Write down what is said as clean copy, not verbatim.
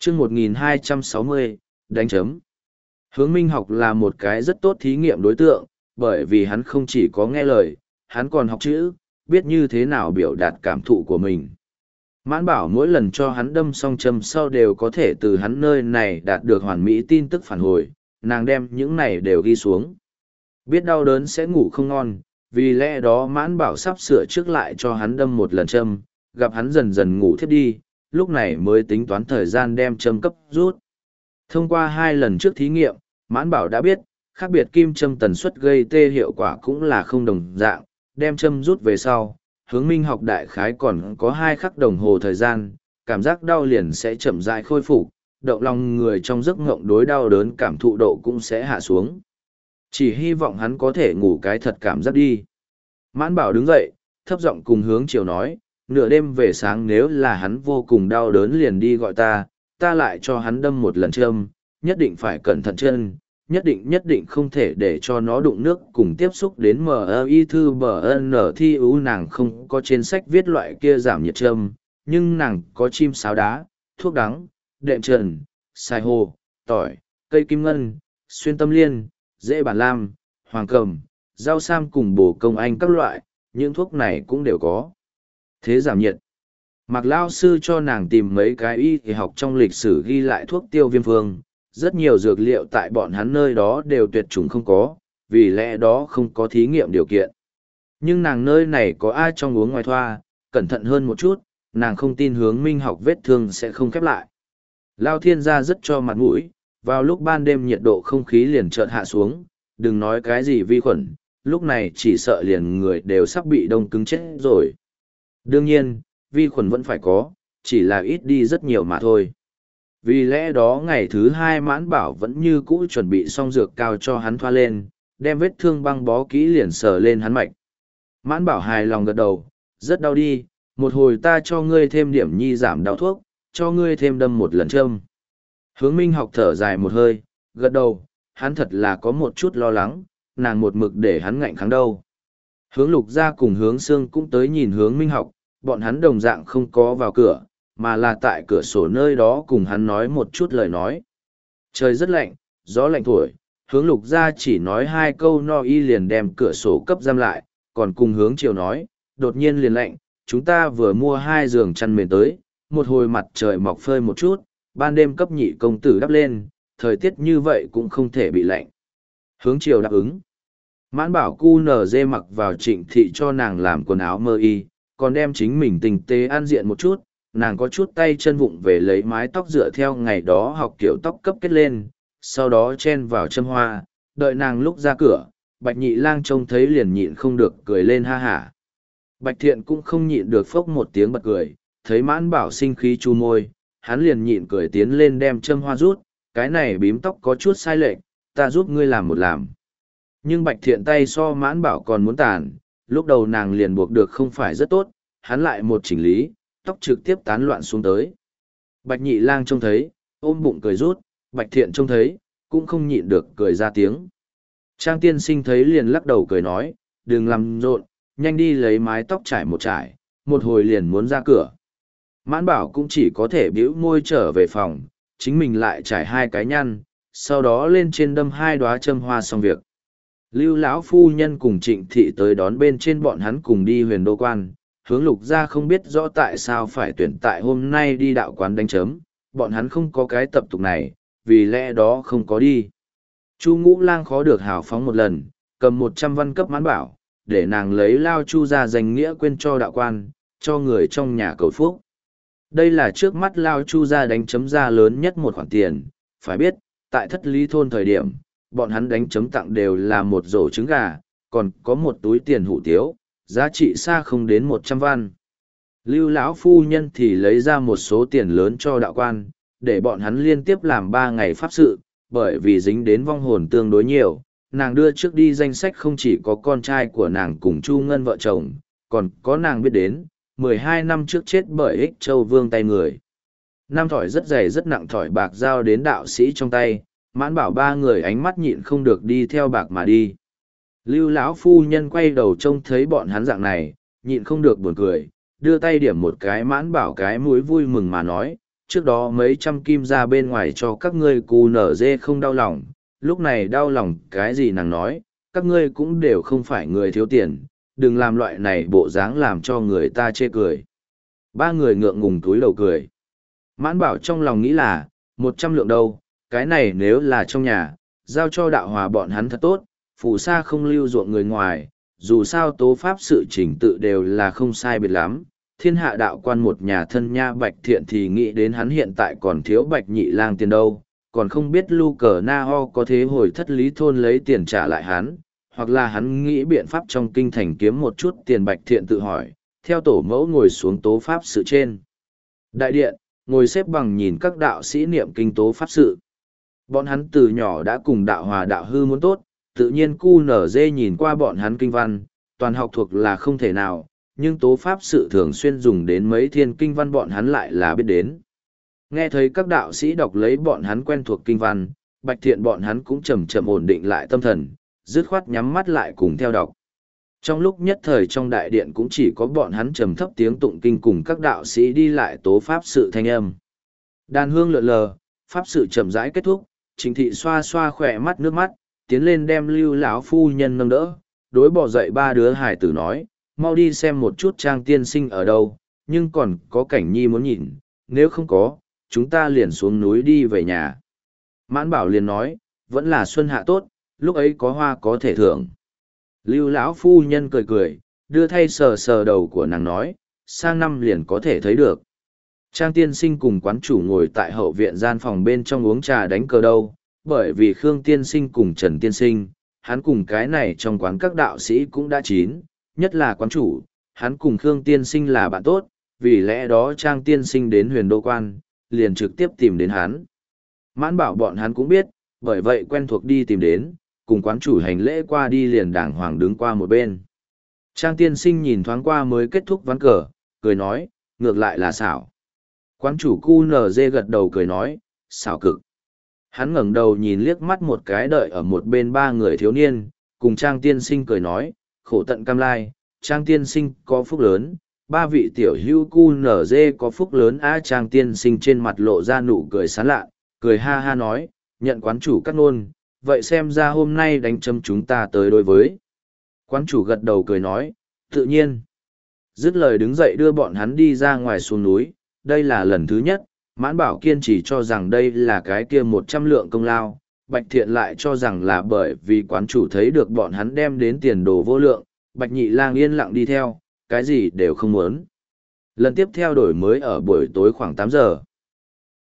chương 1260, đánh chấm. Hướng Minh học là một cái rất tốt thí nghiệm đối tượng, bởi vì hắn không chỉ có nghe lời, hắn còn học chữ, biết như thế nào biểu đạt cảm thụ của mình. Mãn bảo mỗi lần cho hắn đâm xong châm sau đều có thể từ hắn nơi này đạt được hoàn mỹ tin tức phản hồi, nàng đem những này đều ghi xuống. Biết đau đớn sẽ ngủ không ngon, vì lẽ đó mãn bảo sắp sửa trước lại cho hắn đâm một lần châm, gặp hắn dần dần ngủ thiếp đi, lúc này mới tính toán thời gian đem châm cấp rút. Thông qua 2 lần trước thí nghiệm, mãn bảo đã biết, khác biệt kim châm tần suất gây tê hiệu quả cũng là không đồng dạng, đem châm rút về sau, Hướng Minh học đại khái còn có 2 khắc đồng hồ thời gian, cảm giác đau liền sẽ chậm rãi khôi phục, động lòng người trong giấc ngộng đối đau đớn cảm thụ độ cũng sẽ hạ xuống. Chỉ hy vọng hắn có thể ngủ cái thật cảm giác đi. Mãn bảo đứng dậy, thấp giọng cùng Hướng Triều nói, nửa đêm về sáng nếu là hắn vô cùng đau đớn liền đi gọi ta lại cho hắn đâm một lần châm, nhất định phải cẩn thận chân, nhất định không thể để cho nó đụng nước cùng tiếp xúc đến MI thư BN thi ưu. Nàng không có trên sách viết loại kia giảm nhiệt châm, nhưng nàng có chim sáo đá, thuốc đắng, đệm trần, xài hồ, tỏi, cây kim ngân, xuyên tâm liên, dễ bản lam, hoàng cầm, rau sam cùng bổ công anh các loại, những thuốc này cũng đều có. Thế giảm nhiệt. Mạc Lao sư cho nàng tìm mấy cái y thì học trong lịch sử ghi lại thuốc tiêu viêm phương, rất nhiều dược liệu tại bọn hắn nơi đó đều tuyệt chủng không có, vì lẽ đó không có thí nghiệm điều kiện. Nhưng nàng nơi này có ai trong uống ngoài thoa, cẩn thận hơn một chút, nàng không tin Hướng Minh học vết thương sẽ không khép lại. Lao thiên gia rất cho mặt mũi, vào lúc ban đêm nhiệt độ không khí liền chợt hạ xuống, đừng nói cái gì vi khuẩn, lúc này chỉ sợ liền người đều sắp bị đông cứng chết rồi. Đương nhiên, vi khuẩn vẫn phải có, chỉ là ít đi rất nhiều mà thôi. Vì lẽ đó ngày thứ 2 mãn bảo vẫn như cũ chuẩn bị xong dược cao cho hắn thoa lên, đem vết thương băng bó kỹ liền sờ lên hắn mạch. Mãn bảo hài lòng gật đầu, rất đau đi, một hồi ta cho ngươi thêm điểm nhi giảm đau thuốc, cho ngươi thêm đâm một lần châm. Hướng Minh học thở dài một hơi, gật đầu, hắn thật là có một chút lo lắng, nàng một mực để hắn ngạnh kháng đâu. Hướng Lục Gia cùng Hướng Sương cũng tới nhìn Hướng Minh học, bọn hắn đồng dạng không có vào cửa, mà là tại cửa sổ nơi đó cùng hắn nói một chút lời nói. Trời rất lạnh, gió lạnh thổi, Hướng Lục Gia chỉ nói 2 câu no y liền đem cửa sổ cấp giam lại, còn cùng Hướng Triều nói, đột nhiên liền lạnh, chúng ta vừa mua 2 giường chăn mền tới, một hồi mặt trời mọc phơi một chút, ban đêm cấp nhị công tử đắp lên, thời tiết như vậy cũng không thể bị lạnh. Hướng Triều đáp ứng. Mãn bảo cu nở dê mặc vào Trịnh thị cho nàng làm quần áo mơ y, còn đem chính mình tinh tế an diện một chút, nàng có chút tay chân vụng về lấy mái tóc dựa theo ngày đó học kiểu tóc cấp kết lên, sau đó chen vào châm hoa, đợi nàng lúc ra cửa, Bạch Nhị Lang trông thấy liền nhịn không được cười lên ha hả. Bạch Thiện cũng không nhịn được phốc một tiếng bật cười, thấy mãn bảo sinh khí chu môi, hắn liền nhịn cười tiến lên đem châm hoa rút, cái này bím tóc có chút sai lệch, ta giúp ngươi làm một làm. Nhưng Bạch Thiện tay so mãn bảo còn muốn tàn, lúc đầu nàng liền buộc được không phải rất tốt, hắn lại một chỉnh lý, tóc trực tiếp tán loạn xuống tới. Bạch Nhị Lang trông thấy, ôm bụng cười rút, Bạch Thiện trông thấy, cũng không nhịn được cười ra tiếng. Trang tiên sinh thấy liền lắc đầu cười nói, đừng làm rộn, nhanh đi lấy mái tóc trải một hồi liền muốn ra cửa. Mãn bảo cũng chỉ có thể bĩu môi trở về phòng, chính mình lại trải 2 cái nhăn, sau đó lên trên đâm 2 đóa châm hoa xong việc. Lưu lão phu nhân cùng Trịnh thị tới đón bên trên bọn hắn cùng đi Huyền Đô Quan, Hướng Lục Gia không biết rõ tại sao phải tuyển tại hôm nay đi đạo quán đánh chấm, bọn hắn không có cái tập tục này, vì lẽ đó không có đi. Chu Ngũ Lang khó được hào phóng một lần, cầm 100 văn cấp mãn bảo, để nàng lấy lao Chu ra danh nghĩa quên cho đạo quan, cho người trong nhà cầu phúc. Đây là trước mắt lao Chu ra đánh chấm ra lớn nhất một khoản tiền, phải biết, tại Thất Lý thôn thời điểm, bọn hắn đánh chấm tặng đều là một rổ trứng gà, còn có một túi tiền hủ tiếu, giá trị xa không đến 100 văn. Lưu lão phu nhân thì lấy ra một số tiền lớn cho đạo quan, để bọn hắn liên tiếp làm 3 ngày pháp sự, bởi vì dính đến vong hồn tương đối nhiều, nàng đưa trước đi danh sách không chỉ có con trai của nàng cùng Chu Ngân vợ chồng, còn có nàng biết đến, 12 năm trước chết bởi Ích Châu Vương tay người. Nam thỏi rất dày rất nặng thỏi bạc giao đến đạo sĩ trong tay, mãn bảo 3 người ánh mắt nhịn không được đi theo bạc mà đi. Lưu lão phu nhân quay đầu trông thấy bọn hắn dạng này, nhịn không được buồn cười, đưa tay điểm một cái mãn bảo cái mũi vui mừng mà nói, trước đó mấy trăm kim ra bên ngoài cho các ngươi cù nở dê không đau lòng, lúc này đau lòng cái gì nàng nói, các ngươi cũng đều không phải người thiếu tiền, đừng làm loại này bộ dáng làm cho người ta chê cười. Ba người ngượng ngùng túi đầu cười. Mãn bảo trong lòng nghĩ là, 100 lượng đâu, cái này nếu là trong nhà, giao cho đạo hòa bọn hắn thật tốt, phù sa không lưu ruộng người ngoài, dù sao tố pháp sự chỉnh tự đều là không sai biệt lắm. Thiên hạ đạo quan một nhà thân nha Bạch Thiện thì nghĩ đến hắn hiện tại còn thiếu Bạch Nhị Lang tiền đâu, còn không biết Lu Cờ Na Ho có thế hồi thất lý thôn lấy tiền trả lại hắn, hoặc là hắn nghĩ biện pháp trong kinh thành kiếm một chút tiền. Bạch Thiện tự hỏi, theo tổ mẫu ngồi xuống tố pháp sự trên đại điện, ngồi xếp bằng nhìn các đạo sĩ niệm kinh tố pháp sự. Bọn hắn từ nhỏ đã cùng đạo hòa đạo hư muốn tốt, tự nhiên cu nở dê nhìn qua bọn hắn kinh văn, toàn học thuộc là không thể nào, nhưng tố pháp sự thường xuyên dùng đến mấy thiên kinh văn bọn hắn lại là biết đến. Nghe thấy các đạo sĩ đọc lấy bọn hắn quen thuộc kinh văn, Bạch Thiện bọn hắn cũng chậm chậm ổn định lại tâm thần, dứt khoát nhắm mắt lại cùng theo đọc. Trong lúc nhất thời trong đại điện cũng chỉ có bọn hắn trầm thấp tiếng tụng kinh cùng các đạo sĩ đi lại tố pháp sự thanh âm. Đàn hương lượn lờ, pháp sự chậm rãi kết thúc, Trịnh Thị xoa xoa khỏe mắt nước mắt, tiến lên đem Lưu lão phu nhân nâng đỡ, đối bỏ dậy ba đứa hải tử nói, mau đi xem một chút Trang tiên sinh ở đâu, nhưng còn có Cảnh Nhi muốn nhìn, nếu không có, chúng ta liền xuống núi đi về nhà. Mãn Bảo liền nói, vẫn là xuân hạ tốt, lúc ấy có hoa có thể thưởng. Lưu lão phu nhân cười cười, đưa thay sờ sờ đầu của nàng nói, sang năm liền có thể thấy được. Trang tiên sinh cùng quán chủ ngồi tại hậu viện gian phòng bên trong uống trà đánh cờ đâu, bởi vì Khương tiên sinh cùng Trần tiên sinh, hắn cùng cái này trong quán các đạo sĩ cũng đã chín, nhất là quán chủ, hắn cùng Khương tiên sinh là bạn tốt, vì lẽ đó Trang tiên sinh đến Huyền Đô Quan, liền trực tiếp tìm đến hắn. Mãn Bảo bọn hắn cũng biết, bởi vậy quen thuộc đi tìm đến, cùng quán chủ hành lễ qua đi liền đàng hoàng đứng qua một bên. Trang tiên sinh nhìn thoáng qua mới kết thúc ván cờ, cười nói, ngược lại là xảo. Quán chủ QNZ gật đầu cười nói, xảo cực. Hắn ngẩng đầu nhìn liếc mắt một cái đợi ở một bên ba người thiếu niên, cùng Trang tiên sinh cười nói, khổ tận cam lai, Trang tiên sinh có phúc lớn, ba vị tiểu hữu QNZ có phúc lớn. Trang tiên sinh trên mặt lộ ra nụ cười sán lạ, cười ha ha nói, nhận quán chủ cắt nôn, vậy xem ra hôm nay đánh châm chúng ta tới đối với. Quán chủ gật đầu cười nói, tự nhiên. Dứt lời đứng dậy đưa bọn hắn đi ra ngoài xuống núi, đây là lần thứ nhất, Mãn Bảo kiên trì cho rằng đây là cái kia 100 lượng công lao, Bạch Thiện lại cho rằng là bởi vì quán chủ thấy được bọn hắn đem đến tiền đồ vô lượng, Bạch Nhị Lang yên lặng đi theo, cái gì đều không muốn. Lần tiếp theo đổi mới ở buổi tối khoảng 8 giờ.